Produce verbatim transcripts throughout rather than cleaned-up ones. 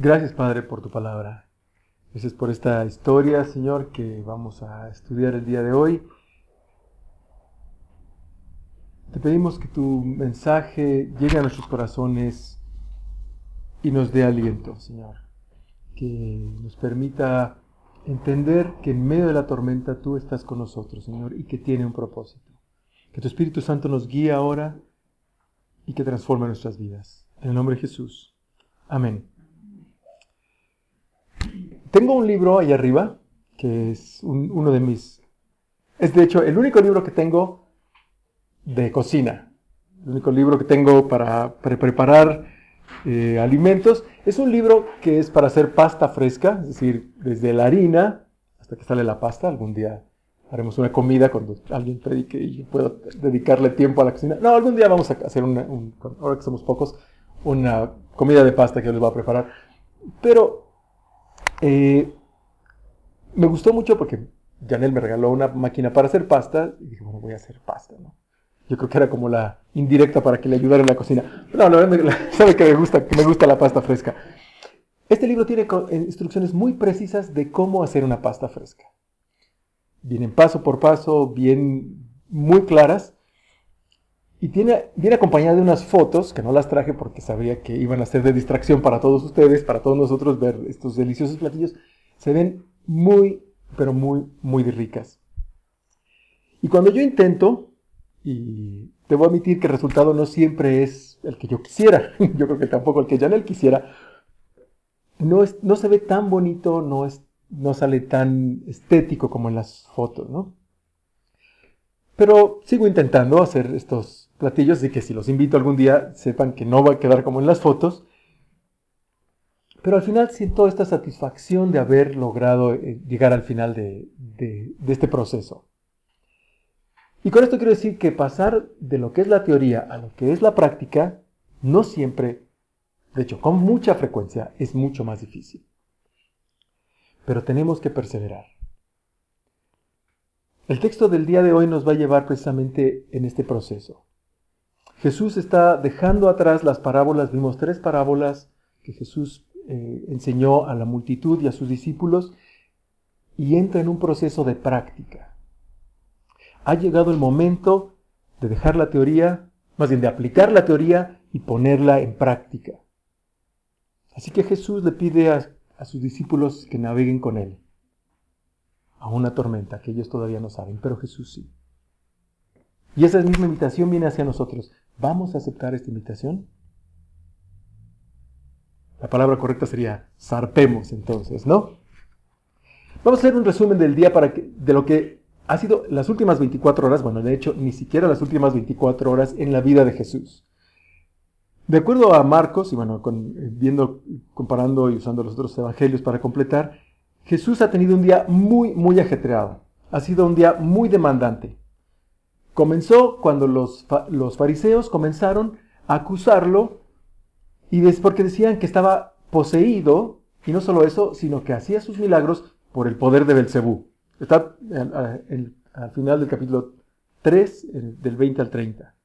Gracias, Padre, por tu palabra. Gracias por esta historia, Señor, que vamos a estudiar el día de hoy. Te pedimos que tu mensaje llegue a nuestros corazones y nos dé aliento, Señor. Que nos permita entender que en medio de la tormenta tú estás con nosotros, Señor, y que tiene un propósito. Que tu Espíritu Santo nos guíe ahora y que transforme nuestras vidas. En el nombre de Jesús. Amén. Tengo un libro ahí arriba, que es un, uno de mis... Es de hecho el único libro que tengo de cocina. El único libro que tengo para, para preparar eh, alimentos. Es un libro que es para hacer pasta fresca, es decir, desde la harina hasta que sale la pasta. Algún día haremos una comida cuando alguien predique y yo pueda dedicarle tiempo a la cocina. No, algún día vamos a hacer, una, un, ahora que somos pocos, una comida de pasta que yo les voy a preparar. Pero... Eh, me gustó mucho porque Janel me regaló una máquina para hacer pasta y dije, bueno, voy a hacer pasta, ¿no? Yo creo que era como la indirecta para que le ayudara en la cocina. No, la verdad, sabe que me gusta, que me gusta la pasta fresca. Este libro tiene instrucciones muy precisas de cómo hacer una pasta fresca. Vienen paso por paso, bien, muy claras. Y tiene, viene acompañada de unas fotos, que no las traje porque sabía que iban a ser de distracción para todos ustedes, para todos nosotros ver estos deliciosos platillos. Se ven muy, pero muy, muy ricas. Y cuando yo intento, y debo admitir que el resultado no siempre es el que yo quisiera, yo creo que tampoco el que Janel quisiera, no, es, no se ve tan bonito, no, es, no sale tan estético como en las fotos, ¿no? Pero sigo intentando hacer estos platillos y que si los invito algún día sepan que no va a quedar como en las fotos. Pero al final siento esta satisfacción de haber logrado eh, llegar al final de, de, de este proceso. Y con esto quiero decir que pasar de lo que es la teoría a lo que es la práctica, no siempre, de hecho con mucha frecuencia, es mucho más difícil. Pero tenemos que perseverar. El texto del día de hoy nos va a llevar precisamente en este proceso. Jesús está dejando atrás las parábolas, vimos tres parábolas que Jesús eh, enseñó a la multitud y a sus discípulos y entra en un proceso de práctica. Ha llegado el momento de dejar la teoría, más bien de aplicar la teoría y ponerla en práctica. Así que Jesús le pide a, a sus discípulos que naveguen con él a una tormenta que ellos todavía no saben, pero Jesús sí. Y esa misma invitación viene hacia nosotros. ¿Vamos a aceptar esta invitación? La palabra correcta sería zarpemos entonces, ¿no? Vamos a hacer un resumen del día para que, de lo que ha sido las últimas veinticuatro horas, bueno, de hecho, ni siquiera las últimas veinticuatro horas en la vida de Jesús. De acuerdo a Marcos, y bueno, con, viendo, comparando y usando los otros evangelios para completar, Jesús ha tenido un día muy, muy ajetreado. Ha sido un día muy demandante. Comenzó cuando los, los fariseos comenzaron a acusarlo y es porque decían que estaba poseído, y no solo eso, sino que hacía sus milagros por el poder de Belcebú. Está al, al, al final del capítulo tres, del veinte al treinta.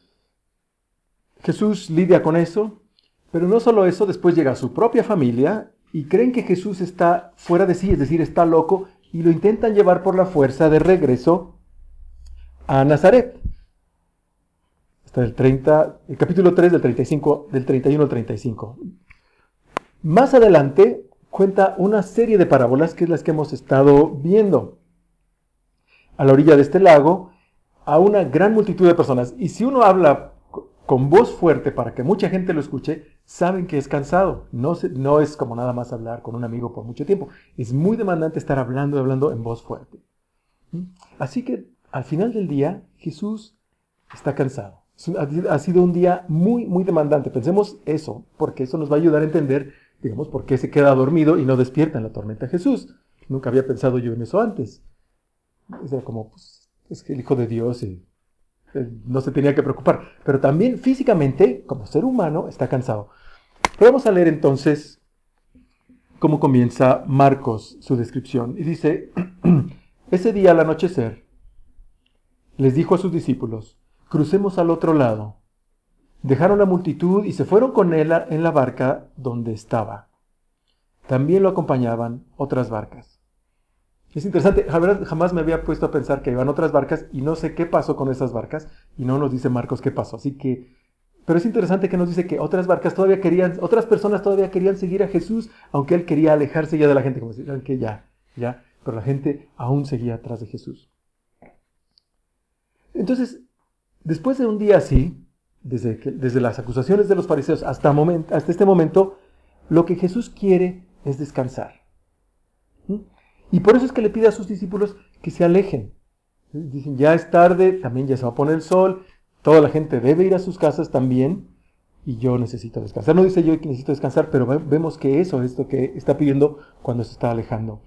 Jesús lidia con eso, pero no solo eso, después llega a su propia familia y creen que Jesús está fuera de sí, es decir, está loco, y lo intentan llevar por la fuerza de regreso a Nazaret. Hasta el, treinta, el capítulo tres del, treinta y cinco, del treinta y uno al treinta y cinco. Más adelante cuenta una serie de parábolas que es las que hemos estado viendo. A la orilla de este lago, a una gran multitud de personas. Y si uno habla con voz fuerte para que mucha gente lo escuche, saben que es cansado. No, se, no es como nada más hablar con un amigo por mucho tiempo. Es muy demandante estar hablando y hablando en voz fuerte. Así que al final del día, Jesús está cansado. Ha sido un día muy, muy demandante. Pensemos eso, porque eso nos va a ayudar a entender, digamos, por qué se queda dormido y no despierta en la tormenta Jesús. Nunca había pensado yo en eso antes. Era como, pues, es que el Hijo de Dios y no se tenía que preocupar. Pero también físicamente, como ser humano, está cansado. Pero vamos a leer entonces cómo comienza Marcos su descripción. Y dice, ese día al anochecer, les dijo a sus discípulos, crucemos al otro lado. Dejaron la multitud y se fueron con él en la barca donde estaba. también lo acompañaban otras barcas. Es interesante, jamás me había puesto a pensar que iban otras barcas y no sé qué pasó con esas barcas y no nos dice Marcos qué pasó. Así que, pero es interesante que nos dice que otras barcas todavía querían, otras personas todavía querían seguir a Jesús, aunque él quería alejarse ya de la gente, como si que ya, ya, pero la gente aún seguía atrás de Jesús. Entonces, después de un día así, desde, que, desde las acusaciones de los fariseos hasta, moment, hasta este momento, lo que Jesús quiere es descansar. ¿Mm? Y por eso es que le pide a sus discípulos que se alejen. Dicen, ya es tarde, también ya se va a poner el sol, toda la gente debe ir a sus casas también, y yo necesito descansar. No dice yo que necesito descansar, pero vemos que eso es lo que está pidiendo cuando se está alejando.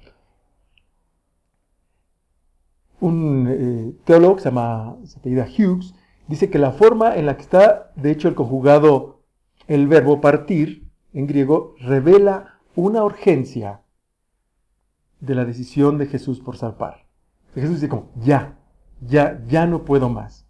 Un eh, teólogo que se llama, se apellida Hughes, dice que la forma en la que está, de hecho, el conjugado, el verbo partir, en griego, revela una urgencia de la decisión de Jesús por zarpar. Jesús dice como, ya, ya, ya no puedo más.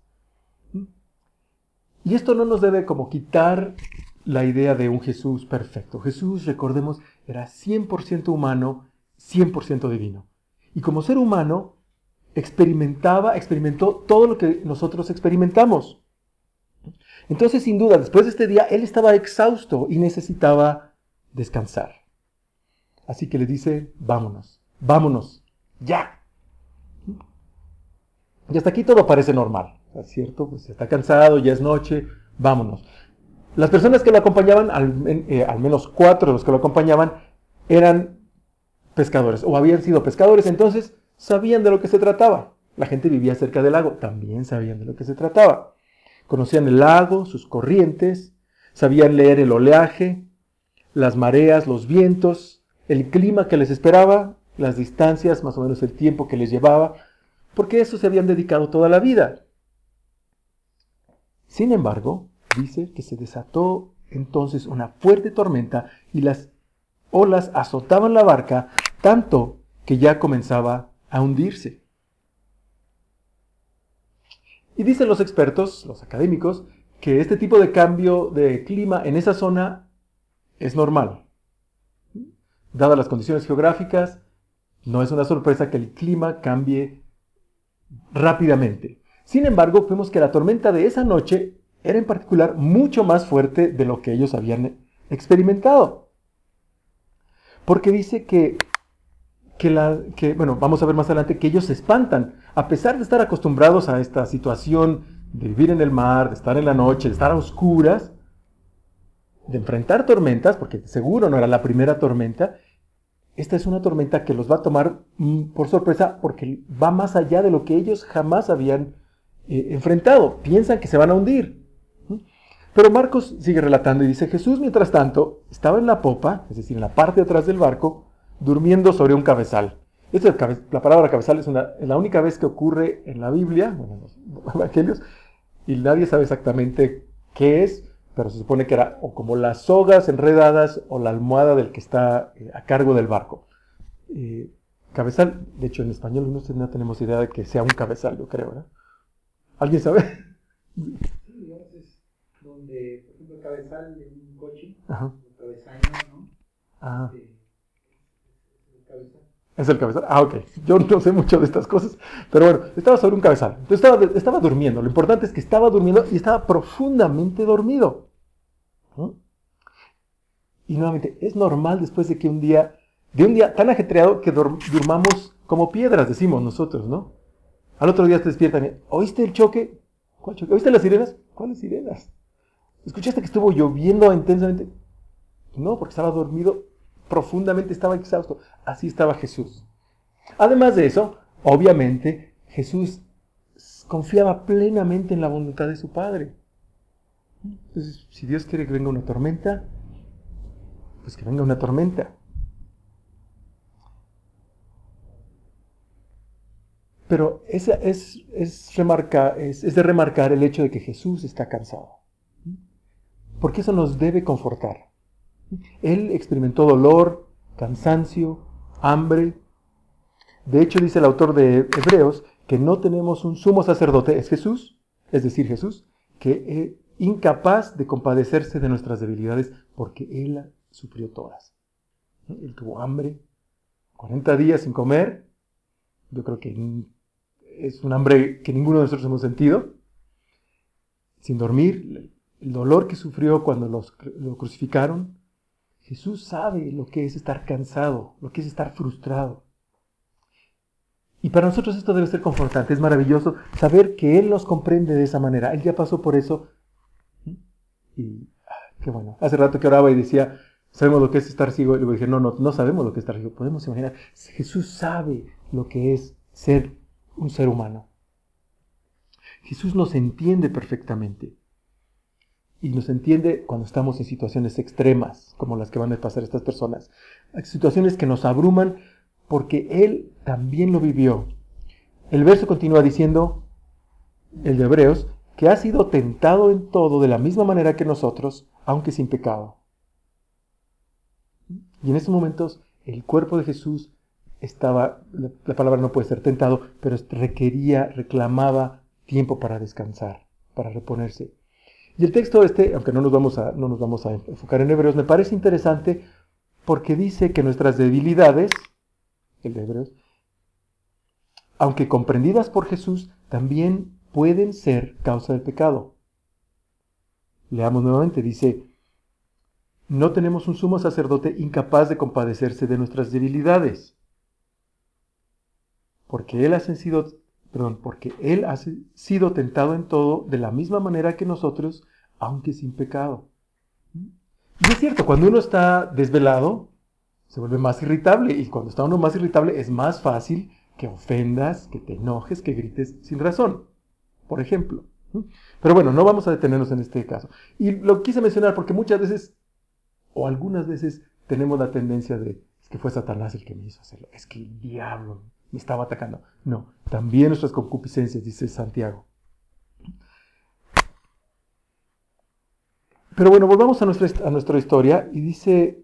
Y esto no nos debe como quitar la idea de un Jesús perfecto. Jesús, recordemos, era cien por ciento humano, cien por ciento divino. Y como ser humano, experimentaba, experimentó todo lo que nosotros experimentamos. Entonces, sin duda, después de este día, él estaba exhausto y necesitaba descansar. Así que le dice, vámonos, vámonos, ya. Y hasta aquí todo parece normal, ¿cierto? Pues está cansado, ya es noche, vámonos. Las personas que lo acompañaban, al, eh, al menos cuatro de los que lo acompañaban, eran pescadores, o habían sido pescadores, entonces sabían de lo que se trataba. La gente vivía cerca del lago, también sabían de lo que se trataba. Conocían el lago, sus corrientes, sabían leer el oleaje, las mareas, los vientos, el clima que les esperaba, las distancias, más o menos el tiempo que les llevaba, porque a eso se habían dedicado toda la vida. Sin embargo, dice que se desató entonces una fuerte tormenta y las olas azotaban la barca tanto que ya comenzaba a hundirse. Y dicen los expertos, los académicos, que este tipo de cambio de clima en esa zona es normal. Dadas las condiciones geográficas, no es una sorpresa que el clima cambie rápidamente. Sin embargo, vemos que la tormenta de esa noche era en particular mucho más fuerte de lo que ellos habían experimentado. Porque dice que, que, la, que, bueno, vamos a ver más adelante, que ellos se espantan. A pesar de estar acostumbrados a esta situación de vivir en el mar, de estar en la noche, de estar a oscuras, de enfrentar tormentas, porque seguro no era la primera tormenta, esta es una tormenta que los va a tomar mm, por sorpresa porque va más allá de lo que ellos jamás habían eh, enfrentado. Piensan que se van a hundir. ¿Mm? Pero Marcos sigue relatando y dice, Jesús, mientras tanto, estaba en la popa, es decir, en la parte de atrás del barco, durmiendo sobre un cabezal. Esto es cabe- la palabra cabezal es, una, es la única vez que ocurre en la Biblia, bueno, en los evangelios, y nadie sabe exactamente qué es, pero se supone que era o como las sogas enredadas o la almohada del que está eh, a cargo del barco. Eh, cabezal, de hecho en español no, no tenemos idea de que sea un cabezal, yo creo, ¿verdad? ¿Alguien sabe? Sí, digamos, es donde, por ejemplo, el cabezal de un coche, Ajá. el cabezaño, ¿no? Ah. Este, es el cabezal. Es el cabezal. Ah, ok. Yo no sé mucho de estas cosas. Pero bueno, estaba sobre un cabezal. Entonces estaba, estaba durmiendo. Lo importante es que estaba durmiendo y estaba profundamente dormido. ¿Mm? Y nuevamente, es normal después de que un día, de un día tan ajetreado que dur- durmamos como piedras, decimos nosotros, ¿no? Al otro día te despiertan y, ¿oíste el choque? ¿Cuál choque? ¿Oíste las sirenas? ¿Cuáles sirenas? ¿Escuchaste que estuvo lloviendo intensamente? No, porque estaba dormido profundamente, estaba exhausto. Así estaba Jesús. Además de eso, obviamente, Jesús confiaba plenamente en la voluntad de su Padre. Entonces, si Dios quiere que venga una tormenta, pues que venga una tormenta. Pero es, es, es, remarca, es, es de remarcar el hecho de que Jesús está cansado. Porque eso nos debe confortar. Él experimentó dolor, cansancio, hambre. De hecho, dice el autor de Hebreos que no tenemos un sumo sacerdote, es Jesús, es decir, Jesús, que es incapaz de compadecerse de nuestras debilidades porque Él sufrió todas. Él tuvo hambre, cuarenta días sin comer. Yo creo que es un hambre que ninguno de nosotros hemos sentido. Sin dormir, el dolor que sufrió cuando los, lo crucificaron. Jesús sabe lo que es estar cansado, lo que es estar frustrado. Y para nosotros esto debe ser confrontante, es maravilloso saber que Él nos comprende de esa manera. Él ya pasó por eso. Y ah, qué bueno. Hace rato que oraba y decía, ¿sabemos lo que es estar ciego? Y luego dije, no, no, no sabemos lo que es estar ciego. Podemos imaginar, Jesús sabe lo que es ser un ser humano. Jesús nos entiende perfectamente. Y nos entiende cuando estamos en situaciones extremas, como las que van a pasar estas personas. Hay situaciones que nos abruman porque Él también lo vivió. El verso continúa diciendo, el de Hebreos, que ha sido tentado en todo de la misma manera que nosotros, aunque sin pecado. Y en estos momentos el cuerpo de Jesús estaba, la, la palabra no puede ser tentado, pero requería, reclamaba tiempo para descansar, para reponerse. Y el texto este, aunque no nos vamos a, no nos vamos a enfocar en Hebreos, me parece interesante porque dice que nuestras debilidades, el de Hebreos, aunque comprendidas por Jesús, también pueden ser causa del pecado. Leamos nuevamente, dice, no tenemos un sumo sacerdote incapaz de compadecerse de nuestras debilidades, porque él ha sido, perdón, porque él ha sido tentado en todo de la misma manera que nosotros, aunque sin pecado. Y es cierto, cuando uno está desvelado, se vuelve más irritable, y cuando está uno más irritable es más fácil que ofendas, que te enojes, que grites sin razón, por ejemplo. Pero bueno, no vamos a detenernos en este caso. Y lo quise mencionar porque muchas veces, o algunas veces, tenemos la tendencia de, es que fue Satanás el que me hizo hacerlo, es que el diablo me estaba atacando. No, también nuestras concupiscencias, dice Santiago. Pero bueno, volvamos a nuestra, a nuestra historia, y dice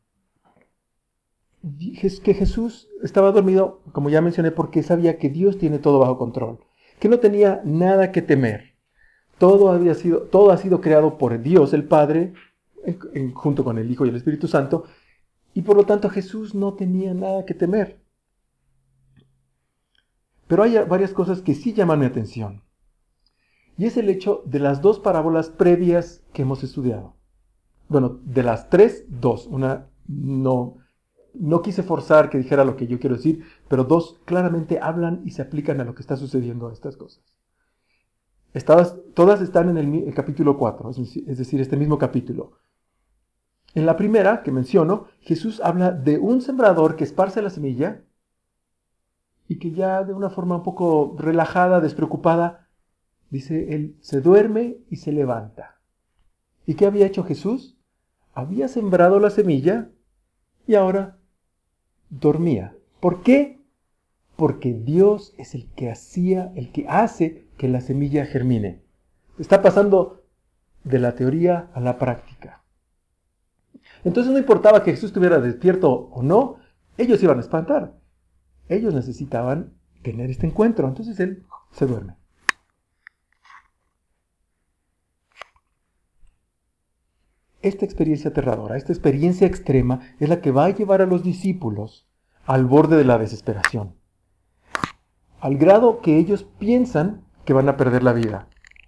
que Jesús estaba dormido, como ya mencioné, porque sabía que Dios tiene todo bajo control, que no tenía nada que temer. Todo, había sido, todo ha sido creado por Dios, el Padre, en, en, junto con el Hijo y el Espíritu Santo, y por lo tanto Jesús no tenía nada que temer. Pero hay varias cosas que sí llaman mi atención, y es el hecho de las dos parábolas previas que hemos estudiado. Bueno, de las tres, dos. Una no... No quise forzar que dijera lo que yo quiero decir, pero dos claramente hablan y se aplican a lo que está sucediendo a estas cosas. Estas, todas están en el, el capítulo cuatro, es decir, este mismo capítulo. En la primera, que menciono, Jesús habla de un sembrador que esparce la semilla y que ya de una forma un poco relajada, despreocupada, dice, él se duerme y se levanta. ¿Y qué había hecho Jesús? Había sembrado la semilla y ahora dormía. ¿Por qué? Porque Dios es el que hacía, el que hace que la semilla germine. Está pasando de la teoría a la práctica. Entonces no importaba que Jesús estuviera despierto o no, ellos iban a espantar. Ellos necesitaban tener este encuentro, entonces él se duerme. Esta experiencia aterradora, esta experiencia extrema, es la que va a llevar a los discípulos al borde de la desesperación, al grado que ellos piensan que van a perder la vida.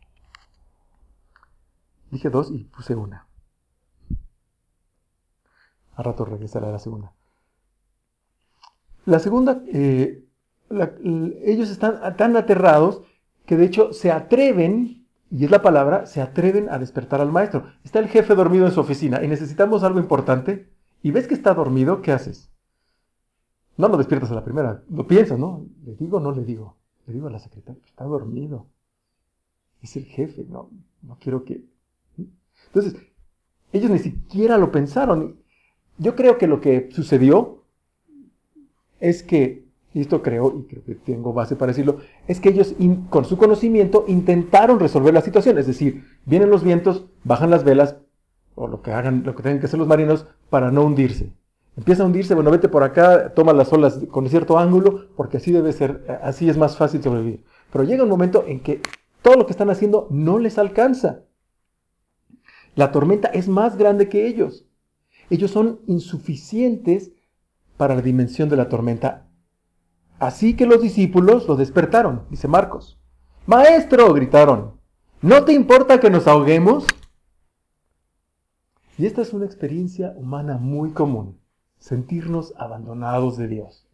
Dije dos y puse una. A rato regresaré a la segunda. La segunda, eh, la, ellos están tan aterrados que de hecho se atreven, y es la palabra, se atreven a despertar al maestro. Está el jefe dormido en su oficina y necesitamos algo importante, y ves que está dormido, ¿qué haces? No lo despiertas a la primera, lo piensas, ¿no? ¿Le digo o no le digo? Le digo a la secretaria, está dormido. Es el jefe, no, no quiero que... Entonces, ellos ni siquiera lo pensaron. Yo creo que lo que sucedió es que, y esto creo, y creo que tengo base para decirlo, es que ellos in, con su conocimiento intentaron resolver la situación. Es decir, vienen los vientos, bajan las velas, o lo que hagan, lo que tengan que hacer los marinos para no hundirse. Empieza a hundirse, bueno, vete por acá, toma las olas con cierto ángulo, porque así debe ser, así es más fácil sobrevivir. Pero llega un momento en que todo lo que están haciendo no les alcanza. La tormenta es más grande que ellos. Ellos son insuficientes para la dimensión de la tormenta. Así que los discípulos lo despertaron, dice Marcos. ¡Maestro!, gritaron, ¿no te importa que nos ahoguemos? Y esta es una experiencia humana muy común, sentirnos abandonados de Dios.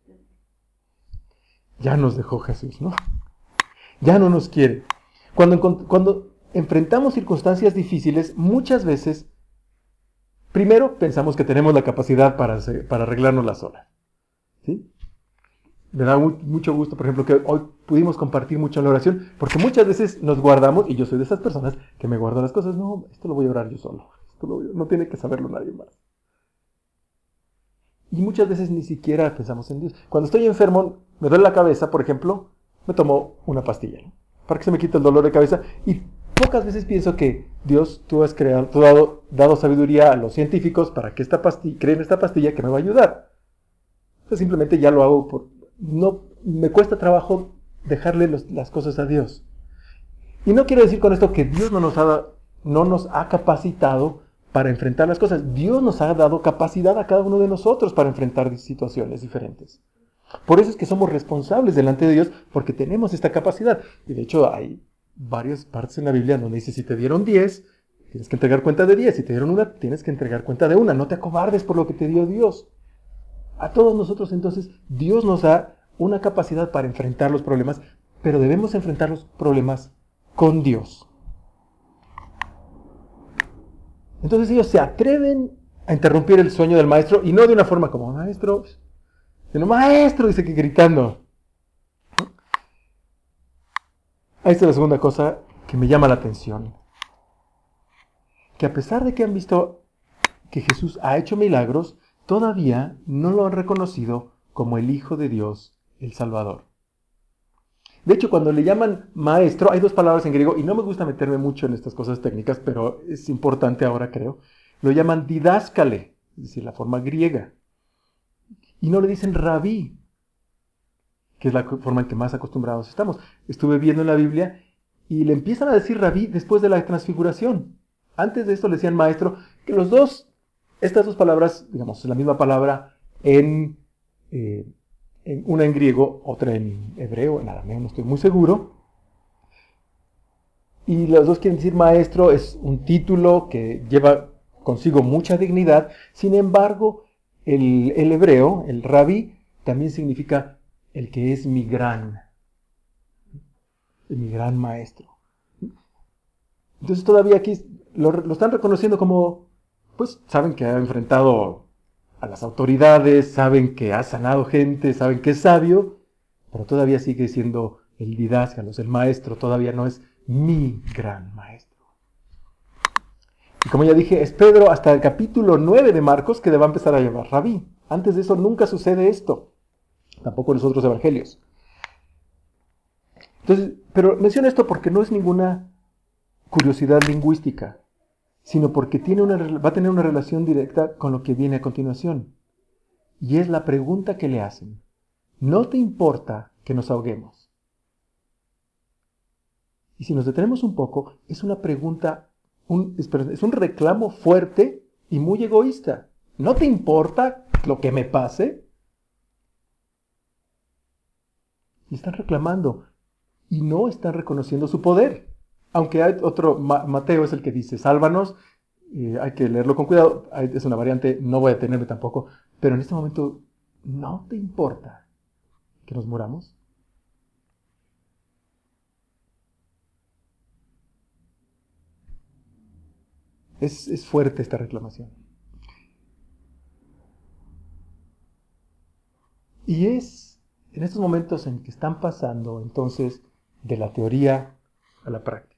Ya nos dejó Jesús, ¿no? Ya no nos quiere. Cuando, cuando enfrentamos circunstancias difíciles, muchas veces, primero pensamos que tenemos la capacidad para, para arreglárnosla sola. ¿Sí? Me da mucho gusto, por ejemplo, que hoy pudimos compartir mucho la oración, porque muchas veces nos guardamos, y yo soy de esas personas que me guardo las cosas. No, esto lo voy a orar yo solo. Esto lo voy a, no tiene que saberlo nadie más. Y muchas veces ni siquiera pensamos en Dios. Cuando estoy enfermo, me duele la cabeza, por ejemplo, me tomo una pastilla, ¿no?, para que se me quite el dolor de cabeza. Y pocas veces pienso que Dios, tú has creado, tú has dado, dado sabiduría a los científicos para que esta pastilla, creen esta pastilla que me va a ayudar. Entonces simplemente ya lo hago por... No, me cuesta trabajo dejarle los, las cosas a Dios. Y no quiero decir con esto que Dios no nos ha, no nos ha capacitado para enfrentar las cosas. Dios nos ha dado capacidad a cada uno de nosotros para enfrentar situaciones diferentes. Por eso es que somos responsables delante de Dios, porque tenemos esta capacidad. Y de hecho hay varias partes en la Biblia donde dice, si te dieron diez, tienes que entregar cuenta de diez. Si te dieron una, tienes que entregar cuenta de una. No te acobardes por lo que te dio Dios. A todos nosotros, entonces, Dios nos da una capacidad para enfrentar los problemas, pero debemos enfrentar los problemas con Dios. Entonces ellos se atreven a interrumpir el sueño del maestro, y no de una forma como, maestro, sino maestro, dice que gritando. Esta es la segunda cosa que me llama la atención. Que a pesar de que han visto que Jesús ha hecho milagros, todavía no lo han reconocido como el Hijo de Dios, el Salvador. De hecho, cuando le llaman maestro, hay dos palabras en griego, y no me gusta meterme mucho en estas cosas técnicas, pero es importante ahora, creo. Lo llaman didáskale, es decir, la forma griega. Y no le dicen rabí, que es la forma en que más acostumbrados estamos. Estuve viendo en la Biblia y le empiezan a decir rabí después de la transfiguración. Antes de esto le decían maestro, que los dos, estas dos palabras, digamos, es la misma palabra en, eh, en una en griego, otra en hebreo, en arameo, no estoy muy seguro. Y los dos quieren decir maestro, es un título que lleva consigo mucha dignidad. Sin embargo, el, el hebreo, el rabí, también significa el que es mi gran, mi gran maestro. Entonces todavía aquí lo, lo están reconociendo como, pues saben que ha enfrentado a las autoridades, saben que ha sanado gente, saben que es sabio, pero todavía sigue siendo el didáscalos, el maestro, todavía no es mi gran maestro. Y como ya dije, es Pedro hasta el capítulo nueve de Marcos que le va a empezar a llamar rabí. Antes de eso nunca sucede esto, tampoco en los otros evangelios. Entonces, pero menciono esto porque no es ninguna curiosidad lingüística, sino porque tiene una, va a tener una relación directa con lo que viene a continuación. Y es la pregunta que le hacen. ¿No te importa que nos ahoguemos? Y si nos detenemos un poco, es una pregunta, un, es un reclamo fuerte y muy egoísta. ¿No te importa lo que me pase? Y están reclamando y no están reconociendo su poder. Aunque hay otro, Mateo es el que dice, sálvanos, eh, hay que leerlo con cuidado, hay, es una variante, no voy a detenerme tampoco, pero en este momento, ¿no te importa que nos muramos? Es, es fuerte esta reclamación. Y es en estos momentos en que están pasando, entonces, de la teoría a la práctica.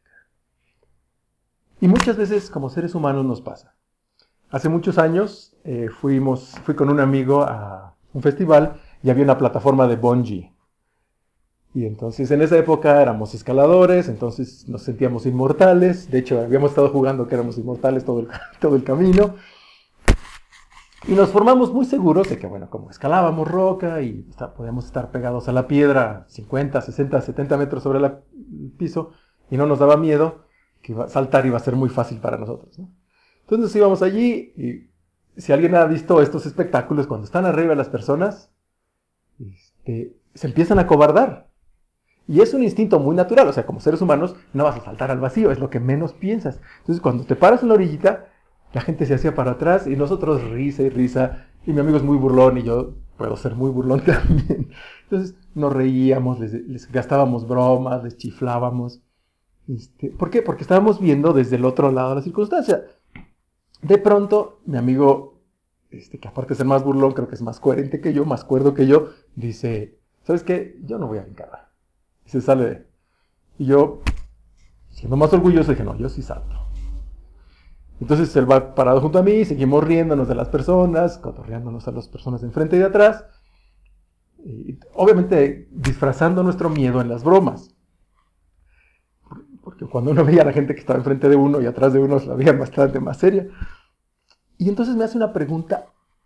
Y muchas veces como seres humanos nos pasa. Hace muchos años eh, fuimos, fui con un amigo a un festival y había una plataforma de bungee. Y entonces en esa época éramos escaladores, entonces nos sentíamos inmortales. De hecho, habíamos estado jugando que éramos inmortales todo el, todo el camino. Y nos formamos muy seguros de que, bueno, como escalábamos roca y está, podíamos estar pegados a la piedra cincuenta, sesenta, setenta metros sobre la, el piso y no nos daba miedo, que iba, saltar iba a ser muy fácil para nosotros, ¿no? Entonces íbamos allí y si alguien ha visto estos espectáculos, cuando están arriba las personas, este, se empiezan a acobardar. Y es un instinto muy natural, o sea, como seres humanos no vas a saltar al vacío, es lo que menos piensas. Entonces, cuando te paras en la orillita, la gente se hacía para atrás y nosotros risa y risa. Y mi amigo es muy burlón y yo puedo ser muy burlón también. Entonces, nos reíamos, les, les gastábamos bromas, les chiflábamos. Este, ¿Por qué? Porque estábamos viendo desde el otro lado de la circunstancia. De pronto, mi amigo, este, que aparte de ser más burlón, creo que es más coherente que yo, más cuerdo que yo, dice, ¿sabes qué? Yo no voy a brincar. Y se sale de... Y yo, siendo más orgulloso, dije, no, yo sí salto. Entonces él va parado junto a mí, seguimos riéndonos de las personas, cotorreándonos a las personas de enfrente y de atrás. Y, obviamente disfrazando nuestro miedo en las bromas. Porque cuando uno veía a la gente que estaba enfrente de uno y atrás de uno, la veía bastante más seria. Y entonces me hace una pregunta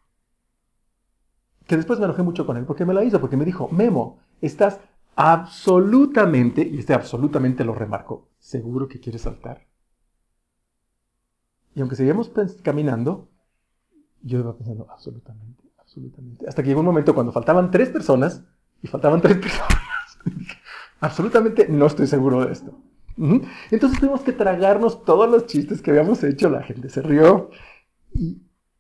que después me enojé mucho con él, porque me la hizo, porque me dijo, Memo, estás absolutamente, y este absolutamente lo remarco, ¿seguro que quieres saltar? Y aunque seguíamos caminando, yo iba pensando, absolutamente, absolutamente. Hasta que llegó un momento cuando faltaban tres personas, y faltaban tres personas, absolutamente no estoy seguro de esto. Uh-huh. Entonces tuvimos que tragarnos todos los chistes que habíamos hecho, la gente se rió, y,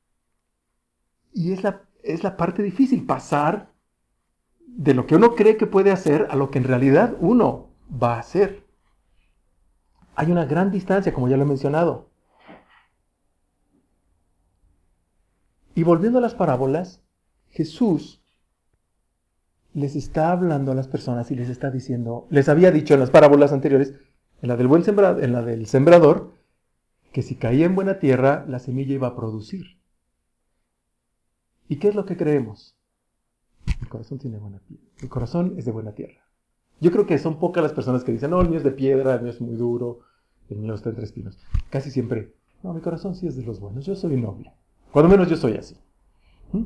y es, la, es la parte difícil, pasar de lo que uno cree que puede hacer a lo que en realidad uno va a hacer. Hay una gran distancia, como ya lo he mencionado. Y volviendo a las parábolas, Jesús les está hablando a las personas y les está diciendo, les había dicho en las parábolas anteriores, en la del buen sembrador, en la del sembrador, que si caía en buena tierra, la semilla iba a producir. ¿Y qué es lo que creemos? Mi corazón tiene buena tierra. Mi corazón es de buena tierra. Yo creo que son pocas las personas que dicen, no, el mío es de piedra, el mío es muy duro, el mío está entre espinos. Casi siempre, no, mi corazón sí es de los buenos, yo soy noble. Cuando menos yo soy así. ¿Mm?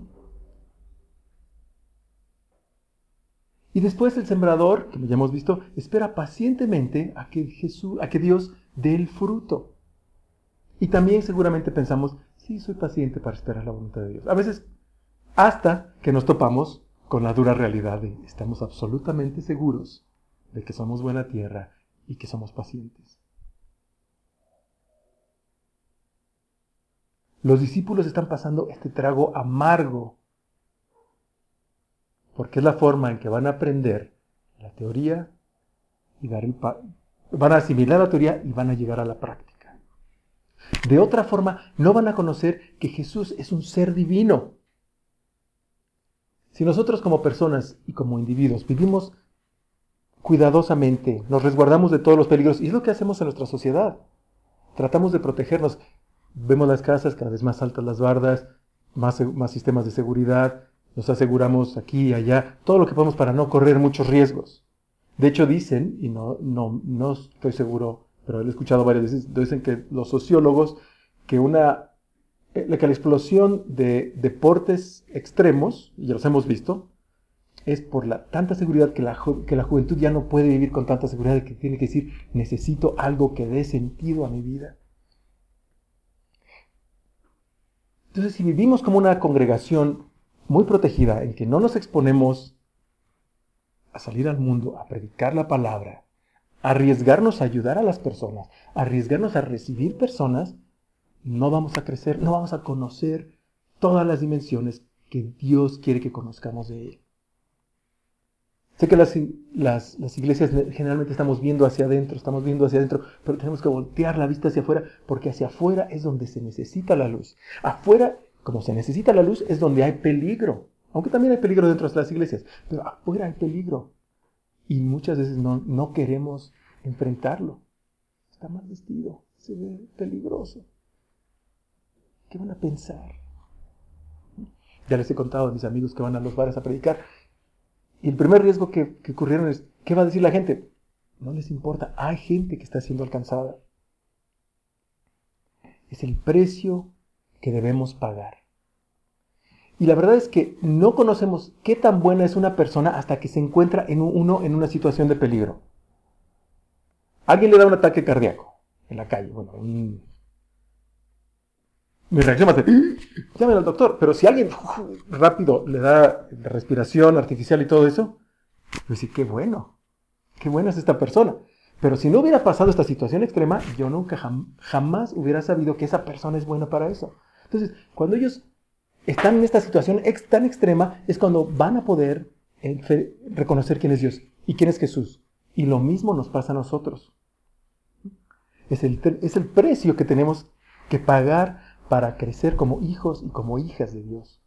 Y después el sembrador, que ya hemos visto, espera pacientemente a que Jesús, a que Dios dé el fruto. Y también seguramente pensamos, sí, soy paciente para esperar la voluntad de Dios. A veces, hasta que nos topamos con la dura realidad de estamos absolutamente seguros de que somos buena tierra y que somos pacientes. Los discípulos están pasando este trago amargo porque es la forma en que van a aprender la teoría y dar el pa- van a asimilar la teoría y van a llegar a la práctica. De otra forma, no van a conocer que Jesús es un ser divino. Si nosotros como personas y como individuos vivimos cuidadosamente, nos resguardamos de todos los peligros, y es lo que hacemos en nuestra sociedad. Tratamos de protegernos. Vemos las casas, cada vez más altas las bardas, más, más sistemas de seguridad, nos aseguramos aquí y allá, todo lo que podemos para no correr muchos riesgos. De hecho dicen, y no, no, no estoy seguro, pero lo he escuchado varias veces, dicen que los sociólogos, que una, que la explosión de deportes extremos, y ya los hemos visto, es por la tanta seguridad que la, que la juventud ya no puede vivir con tanta seguridad, que tiene que decir, necesito algo que dé sentido a mi vida. Entonces, si vivimos como una congregación muy protegida, en que no nos exponemos a salir al mundo, a predicar la palabra, a arriesgarnos a ayudar a las personas, a arriesgarnos a recibir personas, no vamos a crecer, no vamos a conocer todas las dimensiones que Dios quiere que conozcamos de Él. Sé que las, las, las iglesias generalmente estamos viendo hacia adentro, estamos viendo hacia adentro, pero tenemos que voltear la vista hacia afuera, porque hacia afuera es donde se necesita la luz. Afuera, como se necesita la luz, es donde hay peligro. Aunque también hay peligro dentro de las iglesias, pero afuera hay peligro. Y muchas veces no, no queremos enfrentarlo. Está mal vestido, se ve peligroso. ¿Qué van a pensar? Ya les he contado a mis amigos que van a los bares a predicar. Y el primer riesgo que, que ocurrieron es, ¿qué va a decir la gente? No les importa, hay gente que está siendo alcanzada. Es el precio que debemos pagar. Y la verdad es que no conocemos qué tan buena es una persona hasta que se encuentra en uno en una situación de peligro. Alguien le da un ataque cardíaco en la calle. Bueno, un... mi reacción va a ser, llamen al doctor. Pero si alguien rápido le da la respiración artificial y todo eso, yo decir, qué bueno, qué buena es esta persona. Pero si no hubiera pasado esta situación extrema, yo nunca jam jamás hubiera sabido que esa persona es buena para eso. Entonces, cuando ellos están en esta situación ex tan extrema, es cuando van a poder reconocer quién es Dios y quién es Jesús. Y lo mismo nos pasa a nosotros. Es el, es el precio que tenemos que pagar para crecer como hijos y como hijas de Dios.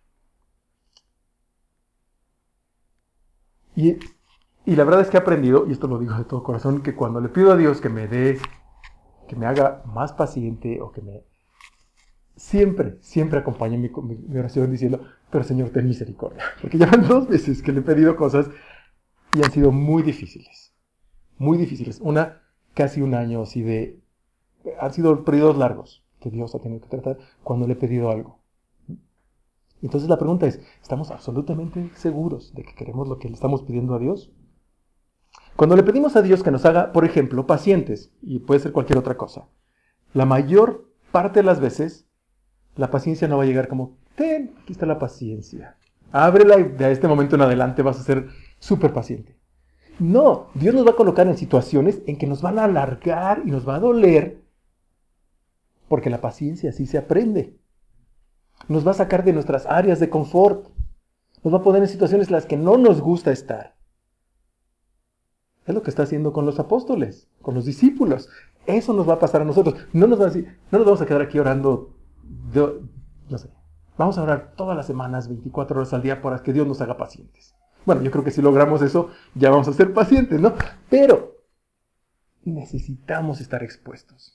Y, y la verdad es que he aprendido, y esto lo digo de todo corazón, que cuando le pido a Dios que me dé, que me haga más paciente o que me... Siempre, siempre acompaño mi, mi, mi oración diciendo, pero Señor, ten misericordia. Porque ya van dos veces que le he pedido cosas y han sido muy difíciles. Muy difíciles. Una, casi un año así de... Han sido periodos largos que Dios ha tenido que tratar cuando le he pedido algo. Entonces la pregunta es, ¿estamos absolutamente seguros de que queremos lo que le estamos pidiendo a Dios? Cuando le pedimos a Dios que nos haga, por ejemplo, pacientes, y puede ser cualquier otra cosa, la mayor parte de las veces, la paciencia no va a llegar como, ten, aquí está la paciencia. Ábrela y de este momento en adelante vas a ser súper paciente. No, Dios nos va a colocar en situaciones en que nos van a alargar y nos va a doler, porque la paciencia así se aprende. Nos va a sacar de nuestras áreas de confort. Nos va a poner en situaciones en las que no nos gusta estar. Es lo que está haciendo con los apóstoles, con los discípulos. Eso nos va a pasar a nosotros. No nos, va a decir, no nos vamos a quedar aquí orando, de, no sé, vamos a orar todas las semanas, veinticuatro horas al día, para que Dios nos haga pacientes. Bueno, yo creo que si logramos eso, ya vamos a ser pacientes, ¿no? Pero necesitamos estar expuestos.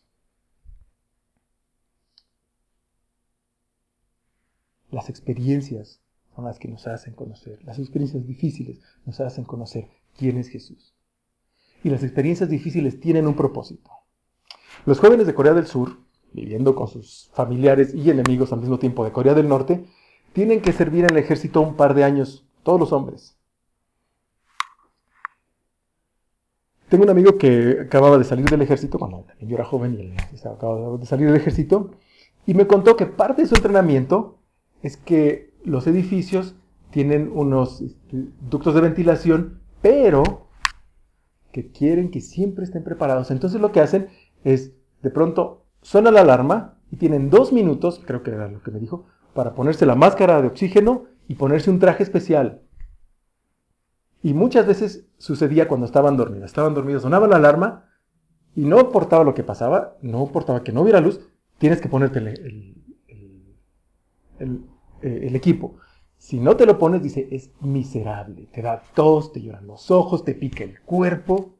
Las experiencias son las que nos hacen conocer. Las experiencias difíciles nos hacen conocer quién es Jesús. Y las experiencias difíciles tienen un propósito. Los jóvenes de Corea del Sur, viviendo con sus familiares y enemigos al mismo tiempo de Corea del Norte, tienen que servir en el ejército un par de años, todos los hombres. Tengo un amigo que acababa de salir del ejército, cuando también yo era joven y él acababa de salir del ejército, y me contó que parte de su entrenamiento es que los edificios tienen unos este, ductos de ventilación, pero que quieren que siempre estén preparados. Entonces lo que hacen es, de pronto, suena la alarma y tienen dos minutos, creo que era lo que me dijo, para ponerse la máscara de oxígeno y ponerse un traje especial. Y muchas veces sucedía cuando estaban dormidos. Estaban dormidos, sonaba la alarma y no importaba lo que pasaba, no importaba que no hubiera luz, tienes que ponerte el, el, el, el, el equipo. Si no te lo pones, dice, es miserable. Te da tos, te lloran los ojos, te pica el cuerpo.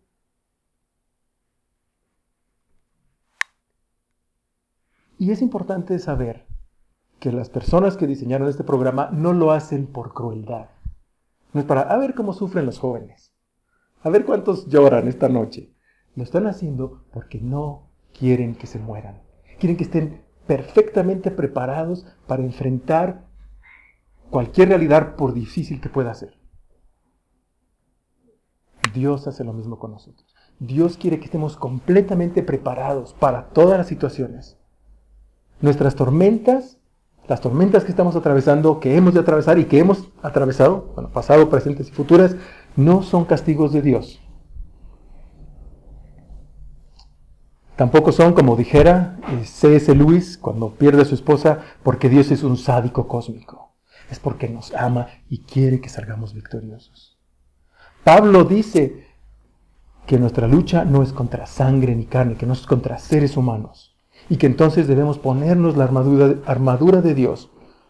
Y es importante saber que las personas que diseñaron este programa no lo hacen por crueldad. No es para, a ver cómo sufren los jóvenes. A ver cuántos lloran esta noche. Lo están haciendo porque no quieren que se mueran. Quieren que estén perfectamente preparados para enfrentar cualquier realidad, por difícil que pueda ser. Dios hace lo mismo con nosotros. Dios quiere que estemos completamente preparados para todas las situaciones. Nuestras tormentas, las tormentas que estamos atravesando, que hemos de atravesar y que hemos atravesado, bueno, pasado, presentes y futuras, no son castigos de Dios. Tampoco son, como dijera C S Lewis cuando pierde a su esposa, porque Dios es un sádico cósmico. Es porque nos ama y quiere que salgamos victoriosos. Pablo dice que nuestra lucha no es contra sangre ni carne, que no es contra seres humanos. Y que entonces debemos ponernos la armadura, armadura de Dios.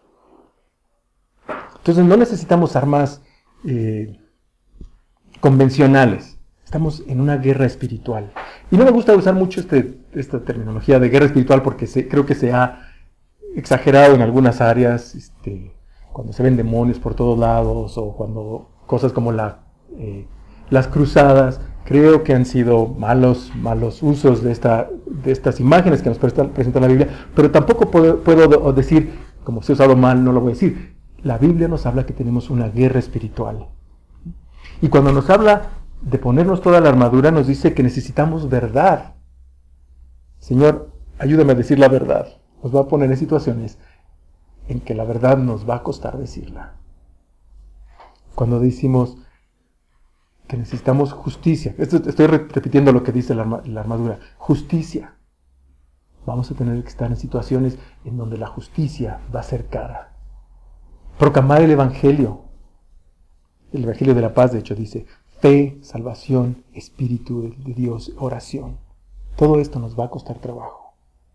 Entonces no necesitamos armas eh, convencionales. Estamos en una guerra espiritual. Y no me gusta usar mucho este, esta terminología de guerra espiritual porque se, creo que se ha exagerado en algunas áreas. Este, cuando se ven demonios por todos lados o cuando cosas como la, eh, las cruzadas, creo que han sido malos, malos usos de, esta, de estas imágenes que nos presenta la Biblia, pero tampoco puedo, puedo decir, como se ha usado mal, no lo voy a decir. La Biblia nos habla que tenemos una guerra espiritual. Y cuando nos habla de ponernos toda la armadura, nos dice que necesitamos verdad. Señor, ayúdame a decir la verdad. Nos va a poner en situaciones en que la verdad nos va a costar decirla. Cuando decimos que necesitamos justicia, esto, estoy repitiendo lo que dice la, la armadura, justicia. Vamos a tener que estar en situaciones en donde la justicia va a ser cara. Proclamar el Evangelio. El Evangelio de la paz, de hecho, dice fe, salvación, Espíritu de Dios, oración. Todo esto nos va a costar trabajo.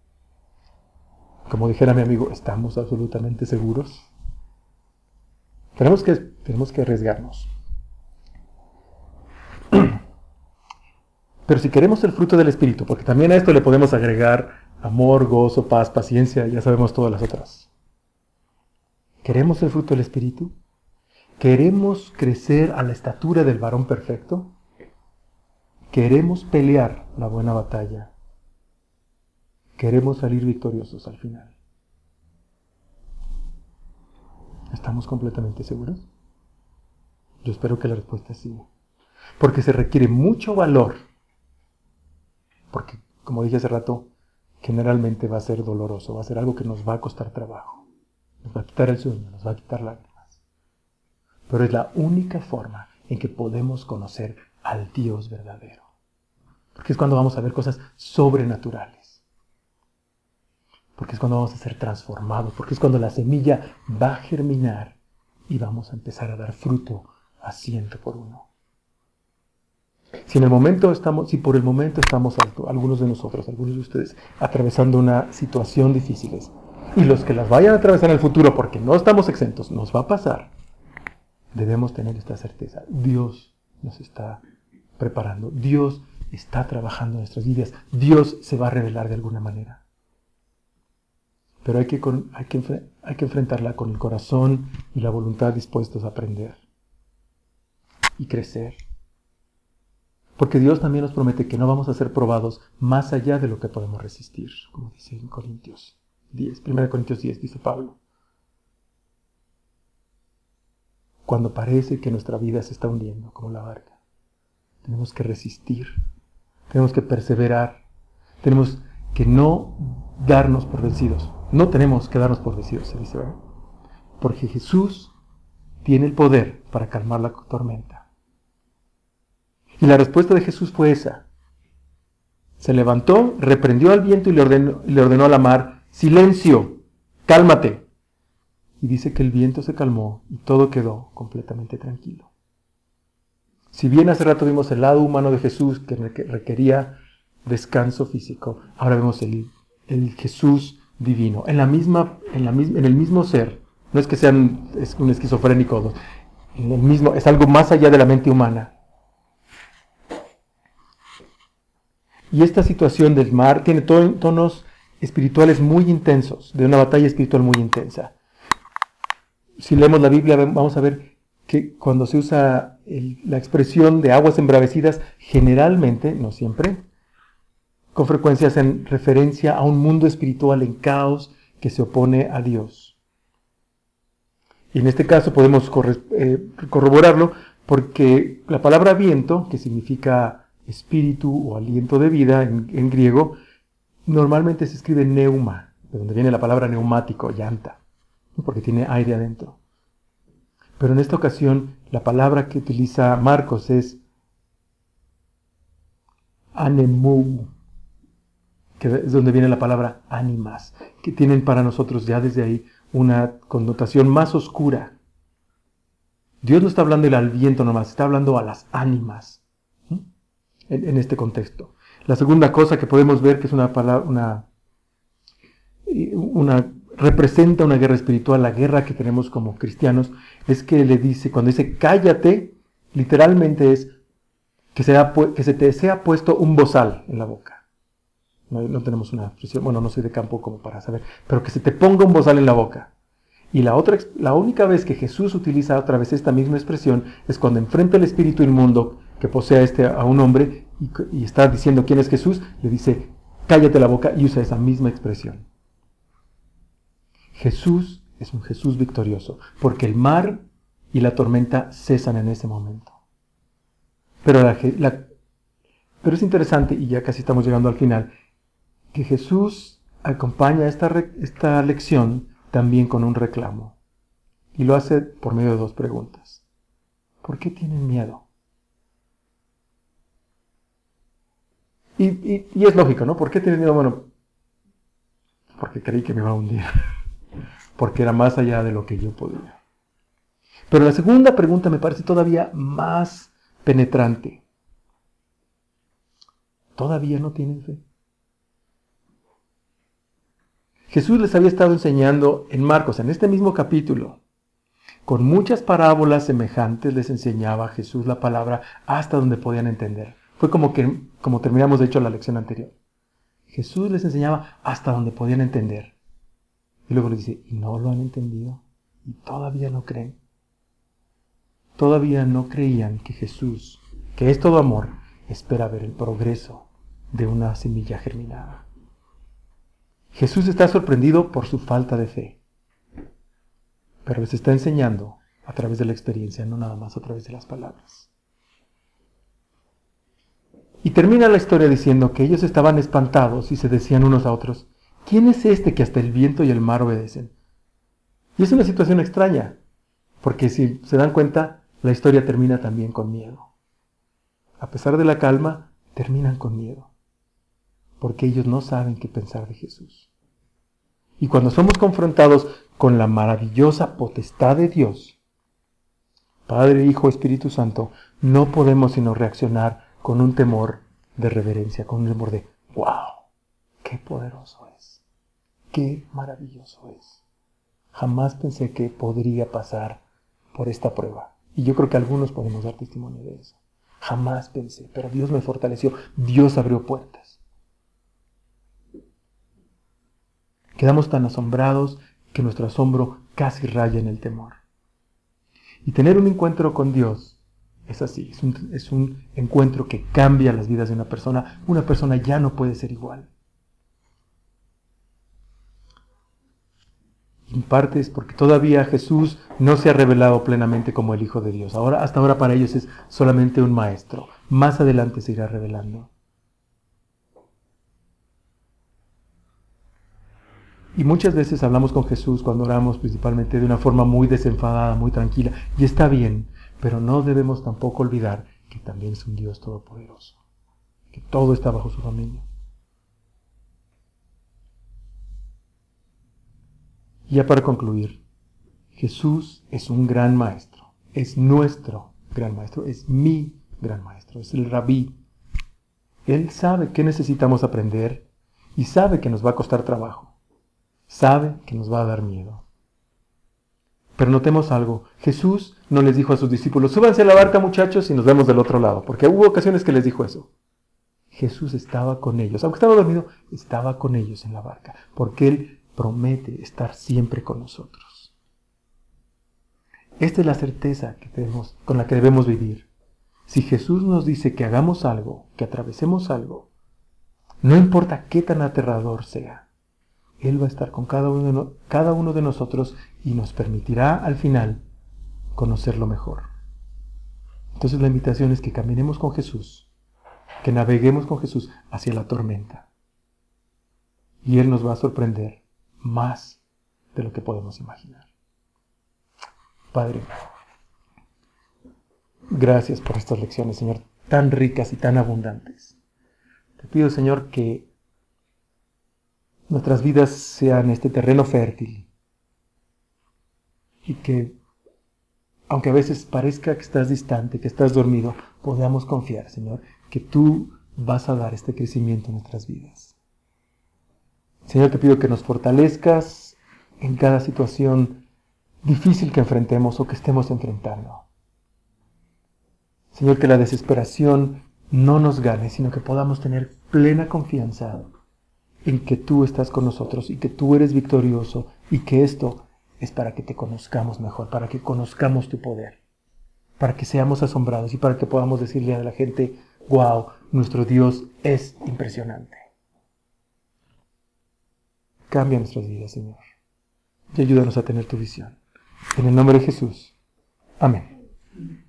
Como dijera mi amigo, ¿estamos absolutamente seguros? Tenemos que, tenemos que arriesgarnos. Pero si queremos el fruto del Espíritu, porque también a esto le podemos agregar amor, gozo, paz, paciencia, ya sabemos todas las otras. ¿Queremos el fruto del Espíritu? ¿Queremos crecer a la estatura del varón perfecto? ¿Queremos pelear la buena batalla? ¿Queremos salir victoriosos al final? ¿Estamos completamente seguros? Yo espero que la respuesta es sí. Porque se requiere mucho valor. Porque, como dije hace rato, generalmente va a ser doloroso, va a ser algo que nos va a costar trabajo. Nos va a quitar el sueño, nos va a quitar lágrimas. Pero es la única forma en que podemos conocer al Dios verdadero. Porque es cuando vamos a ver cosas sobrenaturales. Porque es cuando vamos a ser transformados. Porque es cuando la semilla va a germinar y vamos a empezar a dar fruto a ciento por uno. Si en el momento estamos, si por el momento estamos, algunos de nosotros, algunos de ustedes, atravesando una situación difícil, y los que las vayan a atravesar en el futuro, porque no estamos exentos, nos va a pasar, debemos tener esta certeza. Dios nos está preparando. Dios está trabajando en nuestras vidas. Dios se va a revelar de alguna manera. Pero hay que, con, hay que, hay que enfrentarla con el corazón y la voluntad dispuestos a aprender y crecer. Porque Dios también nos promete que no vamos a ser probados más allá de lo que podemos resistir, como dice en Corintios diez, primera Corintios diez, dice Pablo. Cuando parece que nuestra vida se está hundiendo como la barca, tenemos que resistir, tenemos que perseverar, tenemos que no darnos por vencidos. No tenemos que darnos por vencidos, se dice, ¿verdad? Porque Jesús tiene el poder para calmar la tormenta. Y la respuesta de Jesús fue esa. Se levantó, reprendió al viento y le ordenó, le ordenó a la mar, silencio, cálmate. Y dice que el viento se calmó y todo quedó completamente tranquilo. Si bien hace rato vimos el lado humano de Jesús que requería descanso físico, ahora vemos el, el Jesús divino, en, la misma, en, la, en el mismo ser. No es que sean es un esquizofrénico, en el mismo, es algo más allá de la mente humana. Y esta situación del mar tiene tonos espirituales muy intensos, de una batalla espiritual muy intensa. Si leemos la Biblia vamos a ver que cuando se usa el, la expresión de aguas embravecidas, generalmente, no siempre, con frecuencia hacen referencia a un mundo espiritual en caos que se opone a Dios. Y en este caso podemos corre, eh, corroborarlo porque la palabra viento, que significa espíritu o aliento de vida en, en griego, normalmente se escribe neuma, de donde viene la palabra neumático, llanta, porque tiene aire adentro. Pero en esta ocasión la palabra que utiliza Marcos es anemou, que es donde viene la palabra ánimas, que tienen para nosotros ya desde ahí una connotación más oscura. Dios no está hablando al viento nomás, está hablando a las ánimas. En, en este contexto. La segunda cosa que podemos ver que es una palabra, una, una representa una guerra espiritual, la guerra que tenemos como cristianos, es que le dice, cuando dice cállate, literalmente es que, sea, que se te sea puesto un bozal en la boca. No, no tenemos una expresión, bueno, no soy de campo como para saber, pero que se te ponga un bozal en la boca. Y la, otra, la única vez que Jesús utiliza otra vez esta misma expresión es cuando enfrenta el espíritu inmundo que posee a, este, a un hombre y, y está diciendo quién es Jesús, le dice, cállate la boca, y usa esa misma expresión. Jesús es un Jesús victorioso, porque el mar y la tormenta cesan en ese momento. Pero, la, la, pero es interesante, y ya casi estamos llegando al final, que Jesús acompaña esta, re, esta lección también con un reclamo. Y lo hace por medio de dos preguntas. ¿Por qué tienen miedo? Y, y, y es lógico, ¿no? ¿Por qué tienen miedo? Bueno, porque creí que me iba a hundir. Porque era más allá de lo que yo podía. Pero la segunda pregunta me parece todavía más penetrante. ¿Todavía no tienen fe? Jesús les había estado enseñando en Marcos, en este mismo capítulo, con muchas parábolas semejantes les enseñaba Jesús la palabra hasta donde podían entender. Fue como que, como terminamos de hecho la lección anterior. Jesús les enseñaba hasta donde podían entender. Y luego les dice, ¿y no lo han entendido? ¿Y todavía no creen? Todavía no creían que Jesús, que es todo amor, espera ver el progreso de una semilla germinada. Jesús está sorprendido por su falta de fe, pero les está enseñando a través de la experiencia, no nada más a través de las palabras. Y termina la historia diciendo que ellos estaban espantados y se decían unos a otros, ¿quién es este que hasta el viento y el mar obedecen? Y es una situación extraña, porque si se dan cuenta, la historia termina también con miedo. A pesar de la calma, terminan con miedo, porque ellos no saben qué pensar de Jesús. Y cuando somos confrontados con la maravillosa potestad de Dios, Padre, Hijo, Espíritu Santo, no podemos sino reaccionar con un temor de reverencia, con un temor de ¡wow! ¡Qué poderoso es! ¡Qué maravilloso es! Jamás pensé que podría pasar por esta prueba. Y yo creo que algunos podemos dar testimonio de eso. Jamás pensé, pero Dios me fortaleció, Dios abrió puertas. Quedamos tan asombrados que nuestro asombro casi raya en el temor. Y tener un encuentro con Dios es así, es un, es un encuentro que cambia las vidas de una persona. Una persona ya no puede ser igual. En parte es porque todavía Jesús no se ha revelado plenamente como el Hijo de Dios. Ahora, hasta ahora para ellos es solamente un maestro. Más adelante se irá revelando. Y muchas veces hablamos con Jesús cuando oramos principalmente de una forma muy desenfadada, muy tranquila. Y está bien, pero no debemos tampoco olvidar que también es un Dios todopoderoso. Que todo está bajo su dominio. Y ya para concluir, Jesús es un gran maestro. Es nuestro gran maestro. Es mi gran maestro. Es el rabí. Él sabe qué necesitamos aprender y sabe que nos va a costar trabajo. Sabe que nos va a dar miedo. Pero notemos algo. Jesús no les dijo a sus discípulos, súbanse a la barca muchachos y nos vemos del otro lado. Porque hubo ocasiones que les dijo eso. Jesús estaba con ellos. Aunque estaba dormido, estaba con ellos en la barca. Porque Él promete estar siempre con nosotros. Esta es la certeza que tenemos, con la que debemos vivir. Si Jesús nos dice que hagamos algo, que atravesemos algo, no importa qué tan aterrador sea, Él va a estar con cada uno, de no, cada uno de nosotros y nos permitirá al final conocerlo mejor. Entonces la invitación es que caminemos con Jesús, que naveguemos con Jesús hacia la tormenta. Y Él nos va a sorprender más de lo que podemos imaginar. Padre, gracias por estas lecciones, Señor, tan ricas y tan abundantes. Te pido, Señor, que nuestras vidas sean este terreno fértil y que, aunque a veces parezca que estás distante, que estás dormido, podamos confiar, Señor, que tú vas a dar este crecimiento en nuestras vidas. Señor, te pido que nos fortalezcas en cada situación difícil que enfrentemos o que estemos enfrentando. Señor, que la desesperación no nos gane, sino que podamos tener plena confianza en que tú estás con nosotros y que tú eres victorioso y que esto es para que te conozcamos mejor, para que conozcamos tu poder, para que seamos asombrados y para que podamos decirle a la gente, wow, nuestro Dios es impresionante. Cambia nuestras vidas, Señor, y ayúdanos a tener tu visión. En el nombre de Jesús. Amén.